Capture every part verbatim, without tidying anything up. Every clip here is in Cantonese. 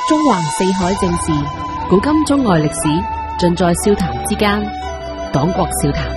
中橫四海正事，古今中外歷史，盡在笑談之間。黨國笑談。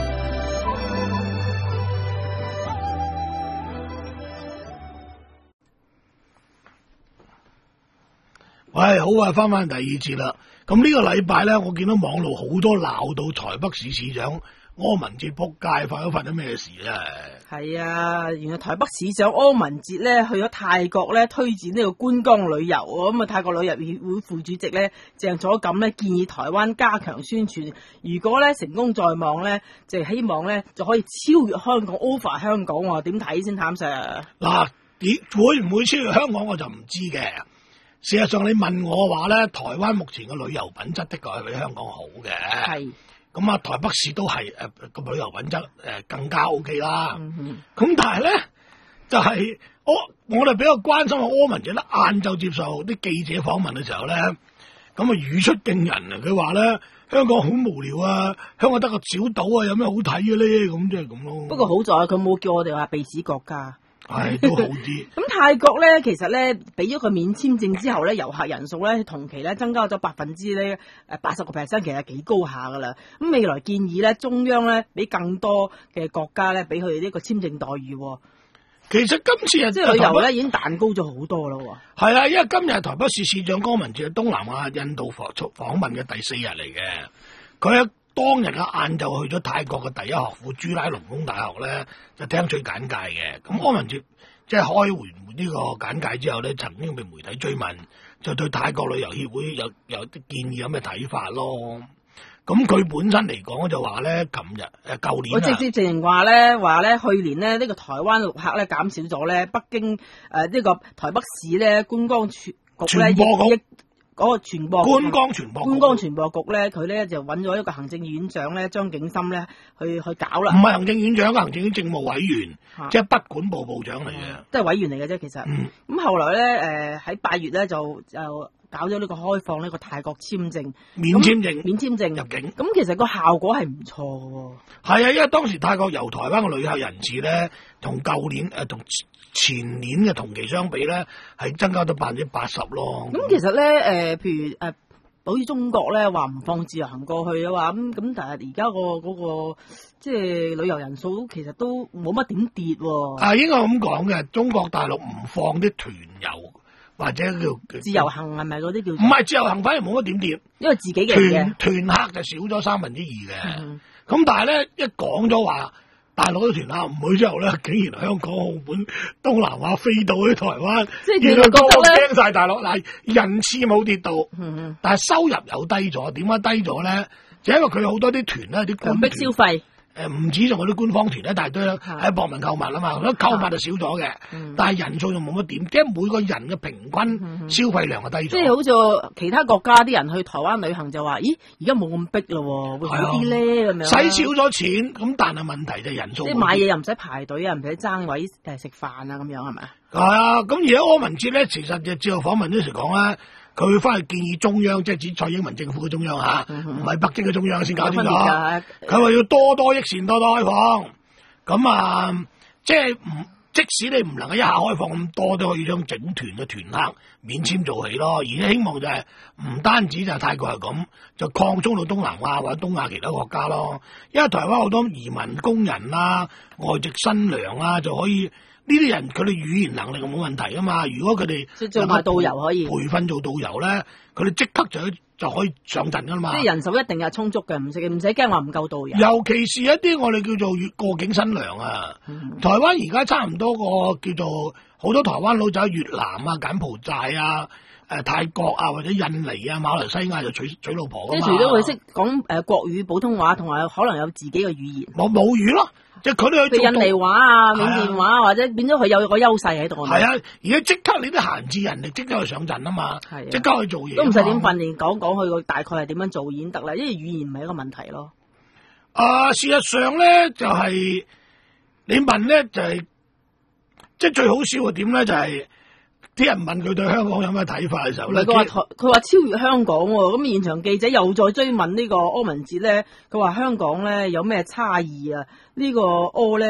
喂，好啊，翻翻第二節啦。咁呢個禮拜咧，我見到網路好多鬧到台北市市長柯文哲仆街，發咗發生咩事咧？ 係啊，原來台北市長柯文哲咧去咗泰國咧推薦呢個觀光旅遊啊，咁啊泰國旅遊協會副主席咧鄭佐錦咧建議台灣加強宣傳，如果咧成功在望咧，就希望咧就可以超越香港 over 香港喎，點睇先，譚 Sir？ 嗱，會唔會超越香港我就唔知嘅。事實上你問我嘅話咧，台灣目前嘅旅遊品質的確係比香港好嘅。係。咁啊，台北市都係誒個旅遊品質誒更加 O K 啦。咁、嗯、但係咧，就係、是、我我哋比較關心嘅柯文哲咧，晏晝接受啲記者訪問嘅時候咧，咁啊語出驚人啊！佢話咧香港好無聊啊，香港得個小島啊，有咩好睇嘅咧？咁即係咁咯。不過好在佢冇叫我哋話避暑國家。係都好啲。咁泰國咧，其實咧俾咗佢免簽證之後咧，遊客人數咧同期咧增加咗百分之咧誒八十個 percent， 其實幾高下噶啦。咁未來建議咧，中央咧俾更多嘅國家咧俾佢哋呢個簽證待遇。其實今次啊，即係旅遊咧已經彈高咗好多咯。係啊，因為今日係台北市市長柯文哲東南亞印度訪訪問嘅第四日嚟嘅，佢喺當日嘅晏晝去咗泰國嘅第一學府朱拉隆功大學咧，就聽取簡介嘅。咁柯文哲即係開完呢個簡介之後咧，曾經被媒體追問，就對泰國旅遊協會有有啲建議有咩睇法咯。咁佢本身嚟講就話咧，琴日誒舊年我直接直情話咧，話咧去年咧呢、這個台灣陸客咧減少咗咧，北京誒呢、呃這個台北市咧觀光局咧亦。嗰、那個傳播觀光傳播觀光傳播局咧，佢咧就揾咗一個行政院長咧張景森咧去去搞啦。唔係行政院長，行政院政務委員，啊、即係北管部部長嚟嘅，都係委員嚟嘅啫。其實，咁、嗯、後來咧誒喺八月咧就就搞咗呢個開放呢個泰國簽證免簽證免簽證入境。咁其實個效果係唔錯嘅。係啊，因為當時泰國由台灣嘅旅客人次咧，同舊年誒同。呃前年嘅同期相比咧，係增加到百分之八十咯。咁其實咧，誒、呃，譬如誒、呃，好似中國咧話唔放自由行過去嘅話，咁咁，但係而家個嗰個即係旅遊人數其實都冇乜點跌喎。啊，應該咁講嘅，中國大陸唔放啲團遊或者叫自由行係咪嗰啲叫？唔係自由行，反而冇乜點跌，因為自己嘅團團客就少咗三分之二嘅。咁、嗯、但係咧一講咗話。大陸啲團客唔去之後咧，竟然香港、澳門、東南亞飛到去台灣，原來個個驚晒大陸。嗱，人次冇跌到，嗯、但係收入又低咗。點解低咗咧？就因為佢好多啲團咧，啲強迫消費。誒唔止仲有啲官方團咧，但係都喺博文購物啊嘛，咁購物就少咗嘅、嗯，但係人數就冇乜點，即係每個人嘅平均消費量就低咗。即、嗯、係、就是、好似其他國家啲人去台灣旅行就話：咦，而家冇咁逼咯，會好啲咧咁樣。使少咗錢，咁但係問題就係人數。即係買嘢又唔使排隊啊，唔使爭位誒食飯啊，咁樣係咪啊？係啊，咁而家柯文哲咧，其實就接受訪問嗰時講咧。佢會翻去建議中央，即係指蔡英文政府嘅中央嚇，唔、嗯、係北京嘅中央先搞掂咗。佢話要多多益善，多多開放。咁啊，即係唔即使你唔能夠一下開放咁多，都可以將整團嘅團客免簽做起咯。而且希望就係、是、唔單止就係泰國係咁，就擴充到東南亞或者東亞其他國家咯。因為台灣好多移民工人啦、外籍新娘啊，就可以。呢啲人佢哋語言能力冇問題啊嘛，如果佢哋做埋導遊可以培訓做導遊咧，佢哋即刻就就可以上陣噶啦嘛。即係人手一定係充足嘅，唔使唔使驚話唔夠導遊。尤其是一啲我哋叫做越過境新娘啊，嗯、台灣而家差唔多個叫做好多台灣佬走去越南啊、柬埔寨啊、誒、呃、泰國啊或者印尼啊、馬來西亞就娶娶老婆噶嘛。即係除咗佢識講誒國語、普通話，同埋可能有自己嘅語言。冇母語咯。即係佢哋去做印尼話啊、緬甸話啊，或者變咗佢有個優勢喺度。係啊，而家即刻你啲閒置人力即刻去上陣啊嘛，即刻去做嘢。都唔使點訓練，講講佢個大概係點樣做已經得啦，因為語言唔係一個問題咯。啊，事實上咧就係、是、你問咧就係、是，即係最好笑嘅點咧就係、是。啲人問佢對香港有咩睇法嘅時候咧，佢話佢話超越香港喎，咁現場記者又再追問呢個柯文哲咧，佢話香港咧有咩差異啊？呢個柯咧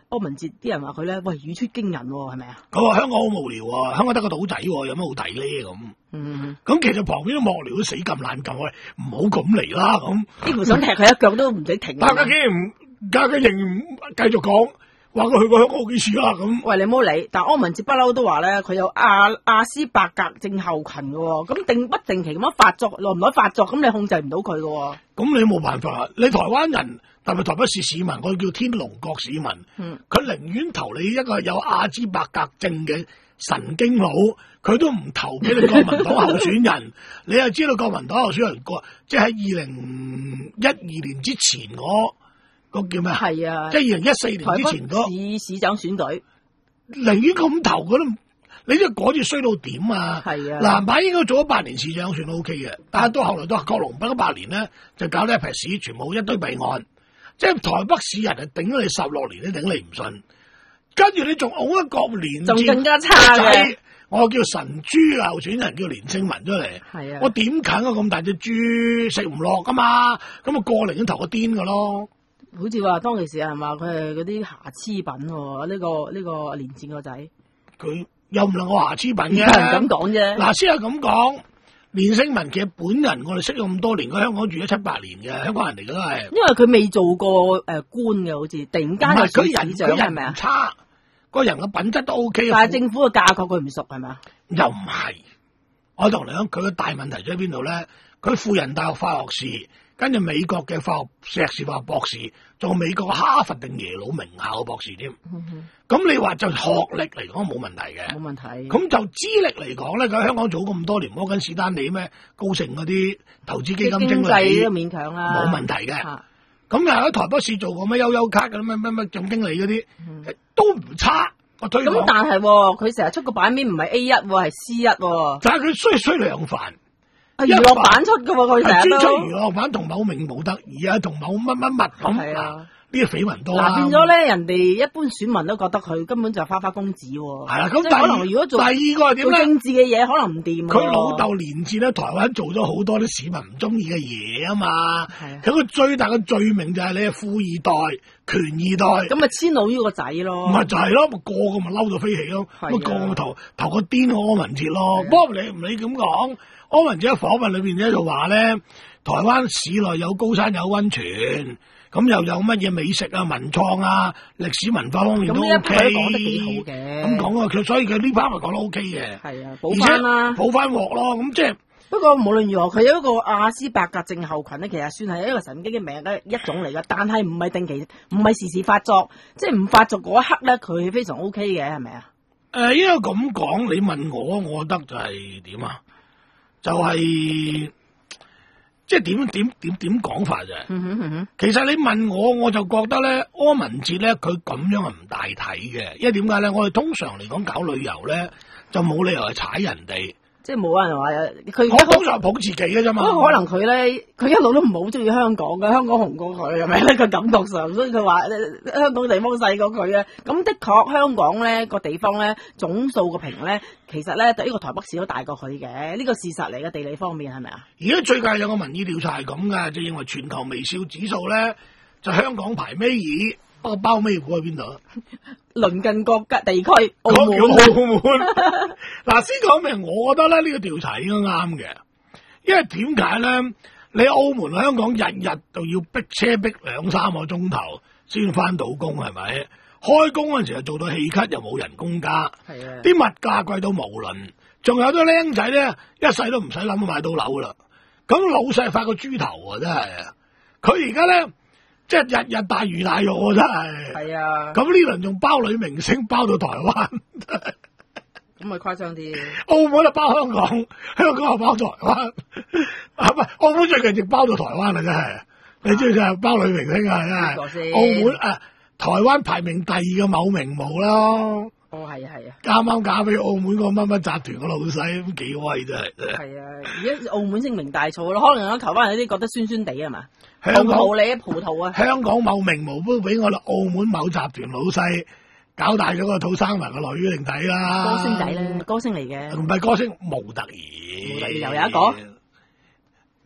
柯文哲啲人話佢咧，喂語出驚人喎，係咪啊？ 佢話香港好無聊啊，香港得個島仔喎，有乜好睇咧咁？ 嗯， 咁其實旁邊啲幕僚都死咁爛咁，喂，唔好咁嚟啦咁。 幾乎想踢佢一腳都唔使停。 大家竟然唔，大家仍然繼續講。話佢去過香港好幾次啦咁。 喂，你唔好理，但柯文哲不嬲都話咧，佢有阿阿斯伯格症候群嘅喎，咁定不定期咁樣發作，耐唔耐發作，咁你控制唔到佢嘅喎。 咁你冇辦法啊！你台灣人，特別台北市市民，我叫天龍國市民， 嗯， 佢寧願投你一個有阿茲伯格症嘅神經佬，佢都唔投俾你國民黨候選人。你又知道國民黨候選人個，即係喺二零一二年之前我。個叫咩？ 係啊， 即係二零一四年之前嗰市市長選舉， 寧願咁投佢都，你都嗰次衰到點啊？ 係啊， 藍白應該做咗八年市長算 O K 嘅，但係到後來到郝龍斌嗰八年咧，就搞呢一批市，全部一堆弊案，即係台北市人係頂咗你十六年都頂你唔順，跟住你仲拱一國連仲更加差嘅， 我叫神豬候選人叫連勝文出嚟， 係啊， 我點啃啊咁大隻豬食唔落噶嘛，咁啊過嚟都投個癲噶咯。 好似話當其時係嘛，佢係嗰啲瑕疵品喎，呢、這個呢、這個連戰個仔， 佢又唔能夠瑕疵品嘅， 唔咁講啫。 嗱，先係咁講，連勝文其實本人我哋識咗咁多年，佢香港住咗七八年嘅香港人嚟嘅都係， 因為佢未做過誒、呃、官嘅，好似突然間就做市長係咪啊？ 差，個人嘅品質都 O K， 但係政府嘅架構佢唔熟係咪啊？ 又唔係，我同你講，佢嘅大問題在邊度咧？佢輔仁大學化學士。跟住美國嘅化學碩士化學博士，做美國哈佛定耶魯名校嘅博士添。咁、嗯、你話就學歷嚟講冇問題嘅， 冇問題。 咁就資歷嚟講咧，佢喺香港做咁多年，摩根士丹利咩高盛嗰啲投資基金經理， 經濟都勉強啦， 冇問題嘅。咁又喺台北市做過咩悠悠卡嘅咩咩咩總經理嗰啲、嗯，都唔差。我推咁但係佢成日出個版面唔係 A 一喎，係 C 一喎。 但係佢衰衰兩份。 娛樂版出噶喎，佢成日都專出娛樂版同某名模特兒啊，同某乜乜乜咁。係啊，呢個緋聞多啦。 嗱，變咗咧，人哋一般選民都覺得佢根本就係花花公子喎。 係啦，咁可能如果做第二個係點咧？ 政治嘅嘢可能唔掂。 佢老豆連戰咧，台灣做咗好多啲市民唔中意嘅嘢啊嘛。係啊。佢個最大嘅罪名就係你係富二代、權二代。 咁咪遷怒於個仔咯。 唔係就係咯，個個咪嬲到飛起咯。咁個個咪投投個癲柯文哲咯。不過你唔理咁講。柯文哲喺訪問裏邊咧就話咧，台灣市內有高山有溫泉，咁又有乜嘢美食啊、文創啊、歷史文化方面都 O K。咁講得幾好嘅。咁講啊，佢所以佢呢 part 咪講得 O K 嘅。係啊，補翻啦，補翻鑊咯。咁即係不過無論如何，佢有一個阿斯伯格症候群咧，其實算係一個神經嘅病嘅一種嚟噶，但係唔係定期，唔係時時發作，即係唔發作嗰一刻咧，佢非常 O K 嘅，係咪啊？誒、呃，因為咁講，你問我，我覺得就係點啊？就係、是、即係點點點點講法啫、嗯哼嗯哼。其實你問我，我就覺得咧，柯文哲咧佢咁樣係唔大體嘅，因為點解咧？我哋通常嚟講搞旅遊咧，就冇理由係踩人哋。即係冇人話佢，我通常捧自己嘅啫嘛。可能佢咧，佢一路都唔係好中意香港嘅，香港紅過佢係咪咧？佢感覺上，所以佢話香港地方細過佢啊。咁的確香港咧個地方咧總數個平咧，其實咧對呢個台北市都大過佢嘅，呢個事實嚟嘅，地理方面係咪啊？而家最近有個民意調查係咁嘅，就認為全球微笑指數咧就香港排尾二。不過包尾股喺邊度啊？鄰近國家地區澳門。澳門嗱，先講明，我覺得咧呢個調查應該啱嘅，因為點解咧？你澳門香港日日就要逼車逼兩三個鐘頭先翻到工，係咪？開工嗰陣時就做到氣咳，又冇人工加，係啊，啲物價貴到無倫，仲有啲僆仔咧一世都唔使諗買到樓啦。咁老細發個豬頭啊，真係！佢而家咧。即係日日大魚大肉喎，真係。係啊。咁呢輪仲包女明星包到台灣，咁咪誇張啲。澳門就包香港，香港又包台灣，係咪？澳門最近亦包到台灣啦，真係、啊。你知唔知啊？包女明星啊，真係。澳門啊，台灣排名第二嘅某名模咯。哦，係啊，係啊。啱啱嫁俾澳門個乜乜集團個老細，咁幾威真係。係啊，而家澳門聲名大噪咯，可能有台灣人啲覺得酸酸地係嘛？葡萄你葡萄啊！香港某名模都俾我哋澳門某集團老細搞大咗個土生文個女定睇啦。歌星仔啦，歌星嚟嘅。唔係歌星，模特兒。模特兒又有一個。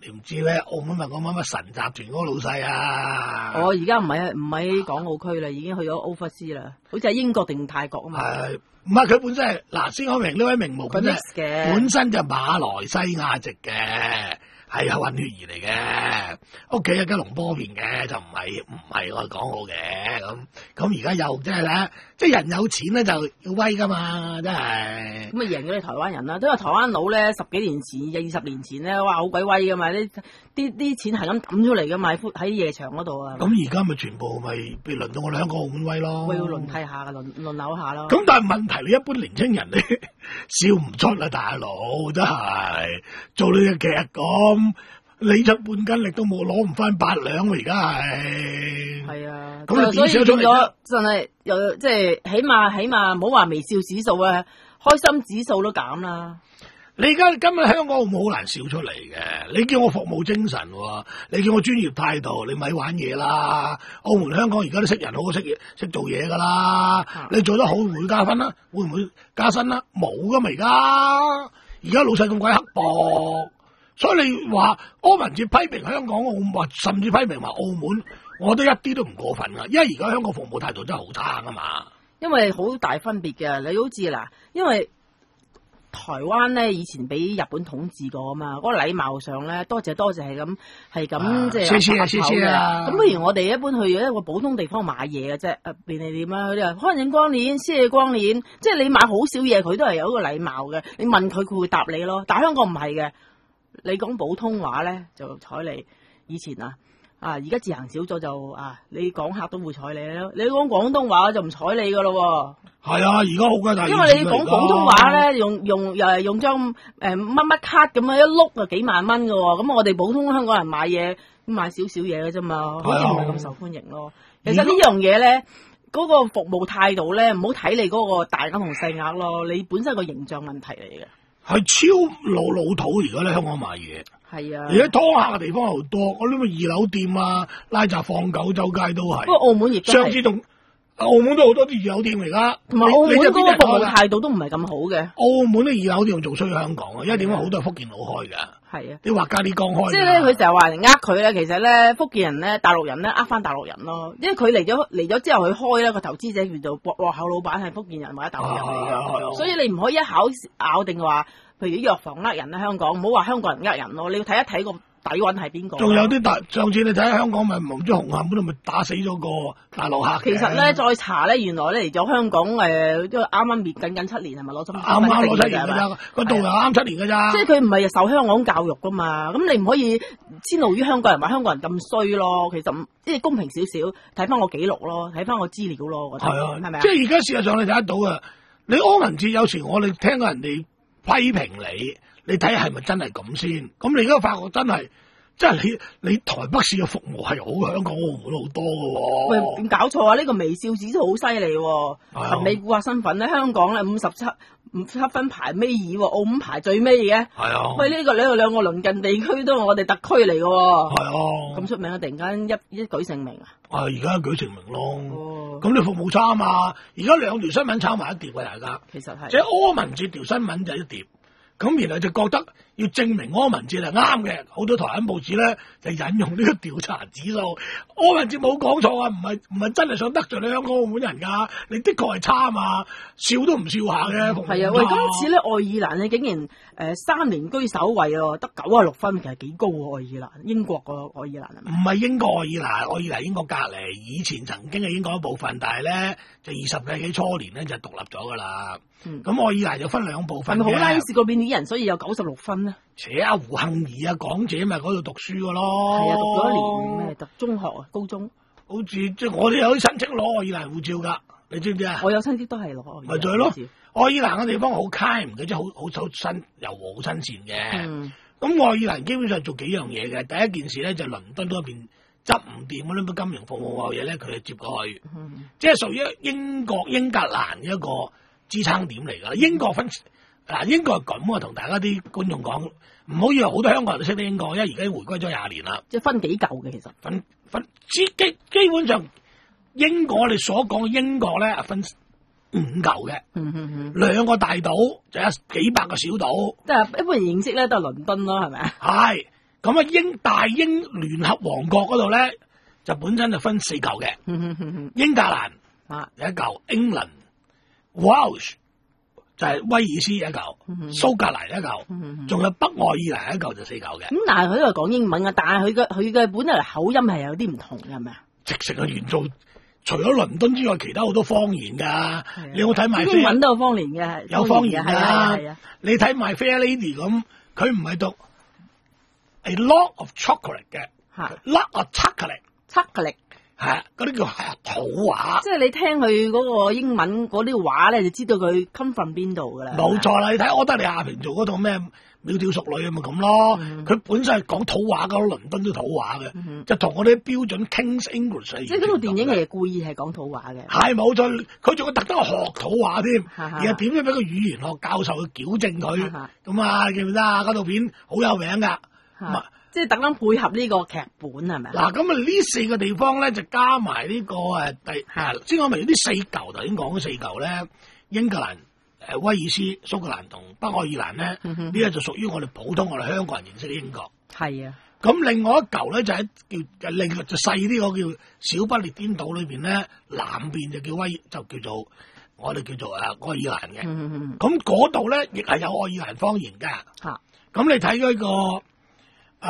你唔知咩？澳門咪講乜乜神集團嗰個老細啊？ 我而家唔係唔喺港澳區啦，已經去咗 overseas 啦，好似喺英國定泰國啊嘛。 係唔係佢本身係嗱？先講明呢位名模本身本身就馬來西亞籍嘅。係混血兒嚟嘅，屋企有吉隆坡邊嘅，就唔係唔係我哋講好嘅咁。咁而家又即係咧，即係人有錢咧就要威噶嘛，真係。咁啊贏咗你台灣人啦，都話台灣佬咧十幾年前、二十年前咧，哇好鬼威噶嘛，啲啲啲錢係咁抌出嚟噶嘛，喺夜場嗰度啊。咁而家咪全部咪被輪到我哋香港澳門威咯。 我要輪替下輪輪流下咯。 咁但係問題，你一般年青人你笑唔出啊，大佬真係做你嘅劇咁。你出半斤力都冇，攞唔翻八兩喎！而家係係啊， 咁你點笑出嚟？ 咗真係又即係起碼起碼唔好話微笑指數啊，開心指數都減啦。 你而家今日香港澳門好難笑出嚟嘅，你叫我服務精神，你叫我專業態度，你咪玩嘢啦！澳門香港而家都識人好過識嘢識做嘢噶啦，啊、你做得好會唔會加分啦？會唔會加薪啦？冇噶嘛而家，而家老細咁鬼刻薄。所以你話柯文哲批評香港澳門，甚至批評埋澳門，我覺得一啲都唔過分噶，因為而家香港服務態度真係好差噶嘛。因為好大分別嘅，你好似嗱，因為台灣咧以前俾日本統治過啊嘛，嗰、那個禮貌上咧多謝多謝係咁係咁即係謝謝啊謝謝啊。 咁不如我哋一般去一個普通地方買嘢嘅啫，誒便利店啊，佢哋話歡迎光臨，謝謝光臨，即係你買好少嘢，佢都係有一個禮貌嘅。你問佢，佢會答你咯。但係香港唔係嘅。你講普通話咧就睬你，以前啊啊而家自行少咗就啊，你講客都會睬你咯。你講廣東話就唔睬你噶咯。 係啊，而家好鬼大。 因為你講普通話咧，用用又係用張誒乜乜卡咁樣一碌就幾萬蚊噶。咁我哋普通香港人買嘢買少少嘢嘅啫嘛，好似唔係咁受歡迎咯。其實呢樣嘢咧，嗰個服務態度咧，唔好睇你嗰個大額同細額咯，你本身個形象問題嚟嘅。 係超老老土，而家咧香港買嘢， 係啊， 而家劏客嘅地方又多，嗰啲咩二樓店啊、拉閘放狗周街都係。 不過澳門亦都上次同澳門都好多啲二樓店嚟噶， 同埋澳門嗰個服務態度都唔係咁好嘅。 澳門啲二樓店仲衰過香港啊，因為點解好多係福建佬開噶。係啊，啲畫家啲剛開。 即係咧，佢成日話人呃佢咧，其實咧福建人咧、大陸人咧呃翻大陸人咯，因為佢嚟咗嚟咗之後，佢開咧個投資者叫做鑊口老闆係福建人或者大陸人嚟嘅，啊、所以你唔可以一口咬定話，譬如藥房呃人啦，香港唔好話香港人呃人咯，你要睇一睇個底蘊係邊個？仲有啲大上次你睇香港咪唔知紅磡嗰度咪打死咗個大陸客。 其實咧再查咧，原來咧嚟咗香港誒，都啱啱滅緊緊七年係咪攞咗？ 啱啱攞七年㗎咋，個度又啱七年㗎咋。 即係佢唔係受香港教育㗎嘛，咁你唔可以遷怒於香港人，話香港人咁衰咯。其實即係公平少少，睇翻個記錄咯，睇翻個資料咯，我覺得係咪啊？ 即係而家事實上你睇得到啊！你柯文哲有時我哋聽到人哋批評你，你睇係咪真係咁先？咁你而家發覺真係，即係你你台北市嘅服務係好香港澳門好多㗎喎。 喂，點搞錯啊？呢個微笑指數好犀利喎！神秘顧客身份咧，香港咧五十七五七分排尾二喎，澳門排最尾嘅。係啊。喂，呢個呢個兩個鄰近地區都係我哋特區嚟㗎喎。係啊。咁出名啊！突然間一一舉成名啊！啊！而家一舉成名咯。咁、哦、你服務差啊嘛！而家兩條新聞炒埋一碟啊，大家。其實係。即係柯文哲條新聞就一碟。咁然後就覺得要證明柯文哲係啱嘅，好多台灣報紙咧就引用呢個調查指數。柯文哲冇講錯啊，唔係唔係真係想得罪你香港澳門人㗎，你的確係差啊嘛，笑都唔笑下嘅。係啊，喂，今次咧愛爾蘭咧竟然誒、呃、三年居首位啊，得九啊六分，其實幾高喎愛爾蘭，英國個愛爾蘭係咪？唔係英國愛爾蘭，愛爾蘭英國隔離，以前曾經係英國一部分，但係咧就二十世紀初年咧就獨立咗㗎啦。咁、嗯、愛爾蘭就分兩部分嘅。係咪好拉斯嗰邊啲人，所以有九十六分咧？且阿胡杏兒啊，港姐咪嗰度讀書㗎咯。係啊，讀咗一年咩？讀中學啊，高中。好似即係我哋有啲親戚攞愛爾蘭護照㗎，你知唔知啊？我有親戚都係攞。咪就係咯，愛爾蘭嘅地方好 kind 嘅，即係好好好親又好親善嘅。咁、嗯、愛爾蘭基本上做幾樣嘢嘅，第一件事咧就倫敦嗰邊執唔掂嗰啲金融服務嘅嘢咧，佢就接過去，嗯、即係屬於英國英格蘭一個支撐點嚟㗎。英國分嗱，英國係咁啊，同大家啲觀眾講，唔好以為好多香港人都識得英國，因為而家回歸咗廿年啦。即係分幾嚿嘅其實。分分基基基本上英國我哋所講嘅英國咧，分五嚿嘅。嗯嗯嗯。兩個大島就有幾百個小島。即係一般人認識咧，都係倫敦咯，係咪啊？係。 咁啊英大英聯合王國嗰度咧，就本身就分四嚿嘅，英格蘭啊有一嚿，英倫、Welsh 就係威爾斯一嚿，蘇格蘭一嚿，仲有北愛爾蘭一嚿，就四嚿嘅。 咁但係佢都係講英文嘅，但係佢嘅佢嘅本來口音係有啲唔同嘅，係咪啊？ 直情係原造，除咗倫敦之外，其他好多方言㗎。你有冇睇埋？ 英文都有方言嘅， 有方言㗎。 係啊， 你睇埋 Fair Lady 咁，佢唔係讀 a lot of chocolate 嘅 ，lot of chocolate，chocolate 係嗰啲叫係土話。 即係你聽佢嗰個英文嗰啲話咧，就知道佢 come from 邊度㗎啦。 冇錯啦，你睇柯德莉夏萍做嗰套咩窈窕淑女咪咁咯。佢、嗯、本身係講土話㗎，倫敦都土話嘅，嗯、就同我哋標準 King's English 係。即係嗰套電影係故意係講土話嘅。係冇錯，佢仲要特登學土話添，而係點樣俾個語言學教授去矯正佢。咁啊，記唔記得啊？嗰套片好有名㗎。 即係特登配合呢個劇本係咪？ 嗱，咁啊呢四個地方咧就加埋呢、這個誒第誒，先講明呢四嚿，頭先講嗰四嚿咧，英格蘭、誒威爾斯、蘇格蘭同北愛爾蘭咧，呢個就屬於我哋普通我哋香港人認識嘅英國。 係啊。咁另外一嚿咧就喺叫另就細啲個叫小不列顛島裏邊咧，南邊就叫威就叫做我哋叫做誒愛爾蘭嘅。咁嗰度咧亦係有愛爾蘭方言㗎。嚇、啊。咁你睇嗰、那個。誒誒，佢、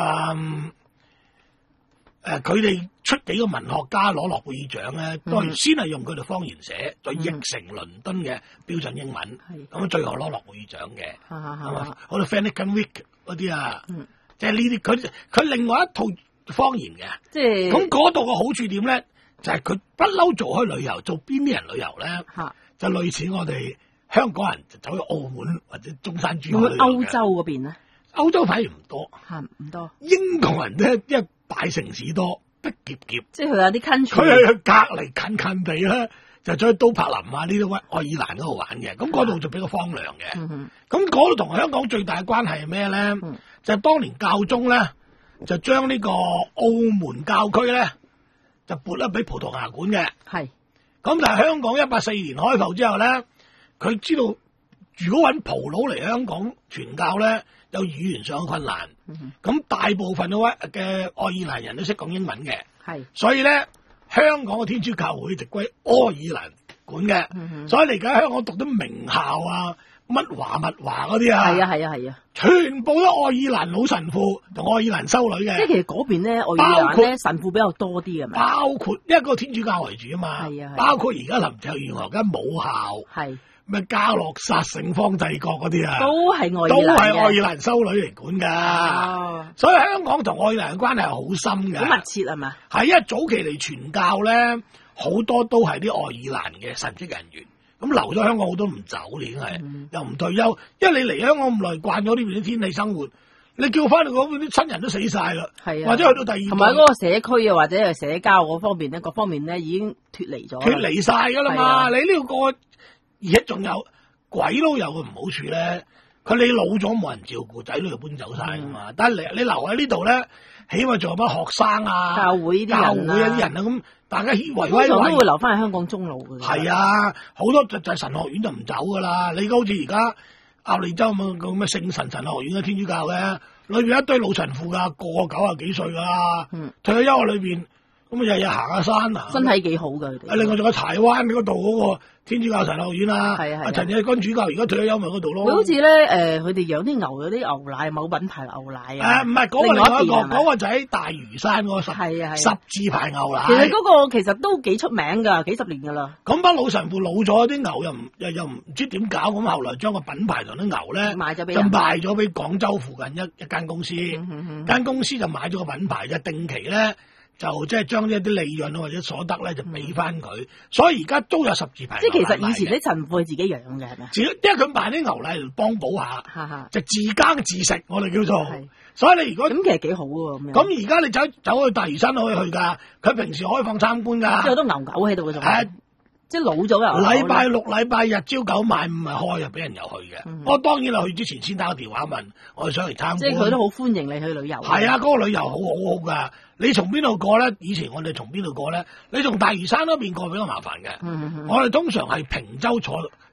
嗯、哋、呃、出幾個文學家攞諾貝爾獎咧，都係先係用佢哋方言寫，再譯成倫敦嘅標準英文，咁、嗯、最後攞諾貝爾獎嘅，係嘛？好似 Finnegans Wake 嗰啲啊，嗯、即係呢啲佢佢另外一套方言嘅，即係咁嗰度嘅好處點咧？就係佢不嬲做開旅遊，做邊啲人旅遊咧？啊、就類似我哋香港人就走去澳門或者中山珠海旅遊嘅。歐洲嗰邊咧？歐洲反而唔多，嚇唔多。英國人咧，因為大城市多，逼夾夾。即係佢有啲 country。佢係去隔離近近地咧，就走去都柏林啊呢啲愛爾蘭嗰度玩嘅。咁嗰度就比較荒涼嘅。咁嗰度同香港最大嘅關係係咩咧？嗯、就係當年教宗咧，就將呢個澳門教區咧，就撥咗俾葡萄牙管嘅。係是。咁但係香港一八四二年開埠之後咧，佢知道如果揾葡佬嚟香港傳教咧，有語言上嘅困難，咁、嗯、大部分嘅嘅愛爾蘭人都識講英文嘅，係是，所以咧香港嘅天主教會就歸愛爾蘭管嘅，嗯、哼所以你而家香港讀啲名校啊，乜華乜華嗰啲啊，係啊係啊係啊，全部都愛爾蘭老神父同愛爾蘭修女嘅，即係其實嗰邊咧愛爾蘭咧神父比較多啲係咪？包括一個天主教為主啊嘛，係啊，包括而家林鄭月娥間母校係。咩加洛薩聖方濟各嗰啲啊，都係愛爾蘭，都係愛爾蘭修女嚟管噶，哦、所以香港同愛爾蘭嘅關係係好深嘅，好密切係嘛？係因為早期嚟傳教咧，好多都係啲愛爾蘭嘅神職人員，咁留咗香港好多唔走，已經係、嗯、又唔退休，因為你嚟香港咁耐，慣咗呢邊啲天氣生活，你叫翻嚟嗰邊啲親人都死晒啦，係啊，或者去到第二，同埋嗰個社區啊，或者係社交嗰方面咧，各方面咧已經脫離咗，脫離晒噶啦嘛，啊、你呢個。而且仲有鬼都有個唔好處咧，佢你老咗冇人照顧，仔女就搬走晒噶嘛。嗯、但係你你留喺呢度咧，起碼仲有班學生啊、教會啲人啊、教會啲人啊咁，大家維維維都會留翻喺香港中路嘅。係啊，好多就就神學院就唔走噶啦。你好似而家鴨脷洲咁咁嘅聖神神學院嘅天主教嘅，裏邊一堆老神父噶，個個九啊幾歲噶啦，嗯、退咗休喺裏邊，咁啊日日行下山啊，身體幾好噶佢哋。另外仲有柴灣嗰度嗰個天主教神學院啊，係啊係啊，陳日君主教而家退咗休咪嗰度咯。佢好似咧誒，佢哋養啲牛，有啲牛奶，某品牌牛奶啊。誒唔係嗰個另外一個，嗰個就喺大嶼山嗰個十係啊係十字牌牛奶。其實嗰個其實都幾出名㗎，幾十年㗎啦。咁班老神父老咗，啲牛又唔又又唔知點搞，咁後來將個品牌同啲牛咧賣咗俾就賣咗俾廣州附近一一間公司，間、嗯嗯、公司就買咗個品牌，就定期咧。就即係將一啲利潤或者所得咧，就俾翻佢。所以而家都有十字牌。即係其實以前啲神父係自己養嘅，係咪？自己，因為佢賣啲牛奶嚟幫補下，就自耕自食，我哋叫做。所以你如果咁其實幾好喎。咁咁而家你走走去大嶼山都可以去㗎，佢平時開放參觀㗎。即係好多牛狗喺度嘅仲。係。即係老咗嘅。禮拜六、禮拜日朝九晚五咪開，又俾人入去嘅。嗯、我當然係去之前先打個電話問，我哋想嚟參觀。即係佢都好歡迎你去旅遊。係啊，嗰、嗰個旅遊好好好㗎。你從邊度過咧？以前我哋從邊度過咧？你從大嶼山嗰邊過比較麻煩嘅。嗯嗯、我哋通常係坪洲坐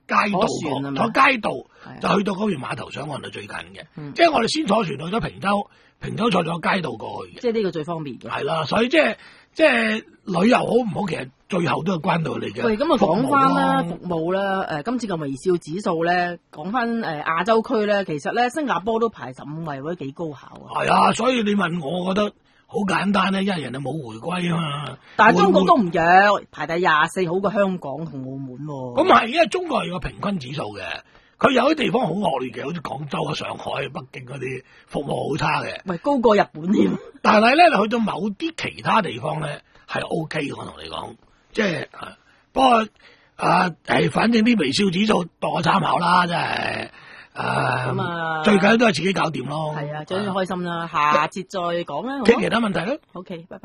街渡坐坐街渡就去到嗰邊碼頭上岸就最近嘅。嗯、即係我哋先坐船去咗平洲，平洲坐咗街渡過去嘅。 即係呢個最方便嘅。 係啦，所以即係即係旅遊好唔好，其實最後都係關到你嘅。 喂，咁啊講翻啦，服務啦，誒、呃，今次個微笑指數咧，講翻誒亞洲區咧，其實咧新加坡都排十五位，都幾高考啊。 係啊，所以你問我，我覺得好簡單咧，因為人哋冇回歸啊嘛。 但係中國都唔弱，排第廿四，好過香港同澳門。 咁係，因為中國係有個平均指數嘅，佢有啲地方好惡劣嘅，好似廣州啊、上海、北京嗰啲服務好差嘅。 喂，高過日本添。 但係咧，去到某啲其他地方咧係 O K 嘅，我同你講。即係，不過啊，誒，反正啲微笑指數當我參考啦，真係，誒，咁啊，最緊要都係自己搞掂咯。 係啊，最緊要開心啦。下節再講啦， 傾其他問題啦。 OK，拜拜。